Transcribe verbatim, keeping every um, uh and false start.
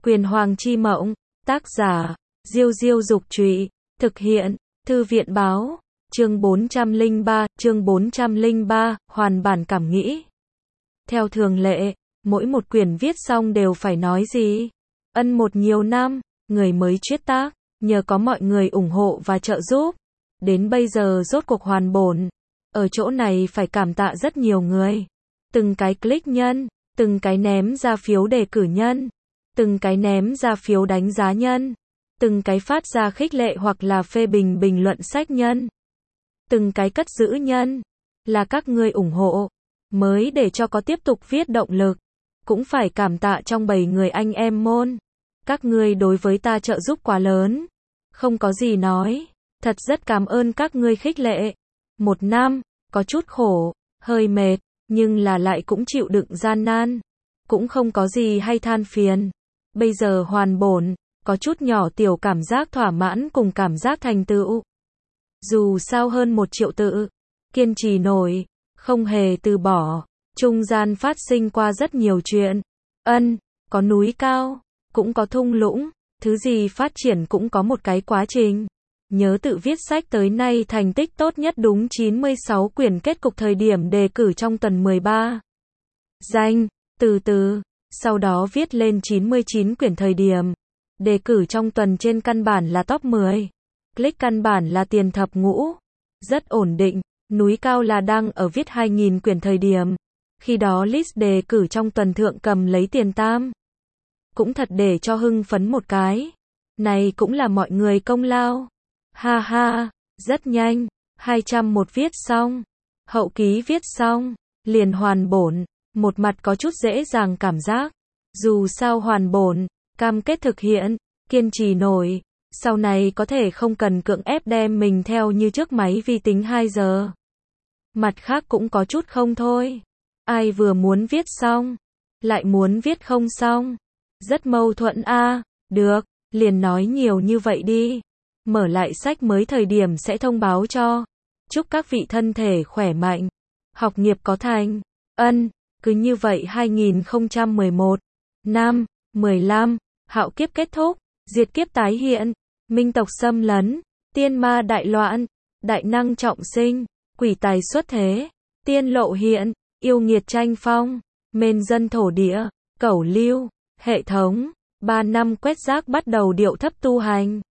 Quyền Hoàng Chi Mộng, tác giả, Diêu Diêu Dục Trụy, thực hiện, Thư viện Báo, chương bốn trăm lẻ ba, chương bốn trăm lẻ ba, hoàn bản cảm nghĩ. Theo thường lệ, mỗi một quyển viết xong đều phải nói gì? Ân một nhiều năm, người mới triết tác, nhờ có mọi người ủng hộ và trợ giúp. Đến bây giờ rốt cuộc hoàn bổn. Ở chỗ này phải cảm tạ rất nhiều người. Từng cái click nhân, từng cái ném ra phiếu đề cử nhân, từng cái ném ra phiếu đánh giá nhân, từng cái phát ra khích lệ hoặc là phê bình bình luận sách nhân, từng cái cất giữ nhân, là các ngươi ủng hộ, mới để cho có tiếp tục viết động lực. Cũng phải cảm tạ trong bầy người anh em môn. Các ngươi đối với ta trợ giúp quá lớn. Không có gì nói. Thật rất cảm ơn các ngươi khích lệ. Một năm, có chút khổ, hơi mệt, nhưng là lại cũng chịu đựng gian nan. Cũng không có gì hay than phiền. Bây giờ hoàn bổn, có chút nhỏ tiểu cảm giác thỏa mãn cùng cảm giác thành tựu. Dù sao hơn một triệu tự, kiên trì nổi, không hề từ bỏ. Trung gian phát sinh qua rất nhiều chuyện. Ân, có núi cao, cũng có thung lũng, thứ gì phát triển cũng có một cái quá trình. Nhớ tự viết sách tới nay thành tích tốt nhất đúng chín mươi sáu quyển, kết cục thời điểm đề cử trong tuần mười ba danh, từ từ, sau đó viết lên chín mươi chín quyển thời điểm đề cử trong tuần, trên căn bản là top mười. Click căn bản là tiền thập ngũ, rất ổn định. Núi cao là đang ở viết hai nghìn quyển thời điểm. Khi đó list đề cử trong tuần thượng cầm lấy tiền tam. Cũng thật để cho hưng phấn một cái. Này cũng là mọi người công lao. Ha ha, rất nhanh, hai trăm một viết xong. Hậu ký viết xong, liền hoàn bổn, một mặt có chút dễ dàng cảm giác. Dù sao hoàn bổn, cam kết thực hiện, kiên trì nổi. Sau này có thể không cần cưỡng ép đem mình theo như trước máy vi tính hai giờ. Mặt khác cũng có chút không thôi. Ai vừa muốn viết xong, lại muốn viết không xong. Rất mâu thuẫn a. À, được, liền nói nhiều như vậy đi. Mở lại sách mới thời điểm sẽ thông báo cho. Chúc các vị thân thể khỏe mạnh, học nghiệp có thành. Ân, cứ như vậy hai nghìn không trăm mười một, năm, mười lăm, hạo kiếp kết thúc, diệt kiếp tái hiện, minh tộc xâm lấn, tiên ma đại loạn, đại năng trọng sinh, quỷ tài xuất thế, tiên lộ hiện, yêu nghiệt tranh phong, mên dân thổ địa, cẩu lưu, hệ thống, ba năm quét rác bắt đầu điệu thấp tu hành.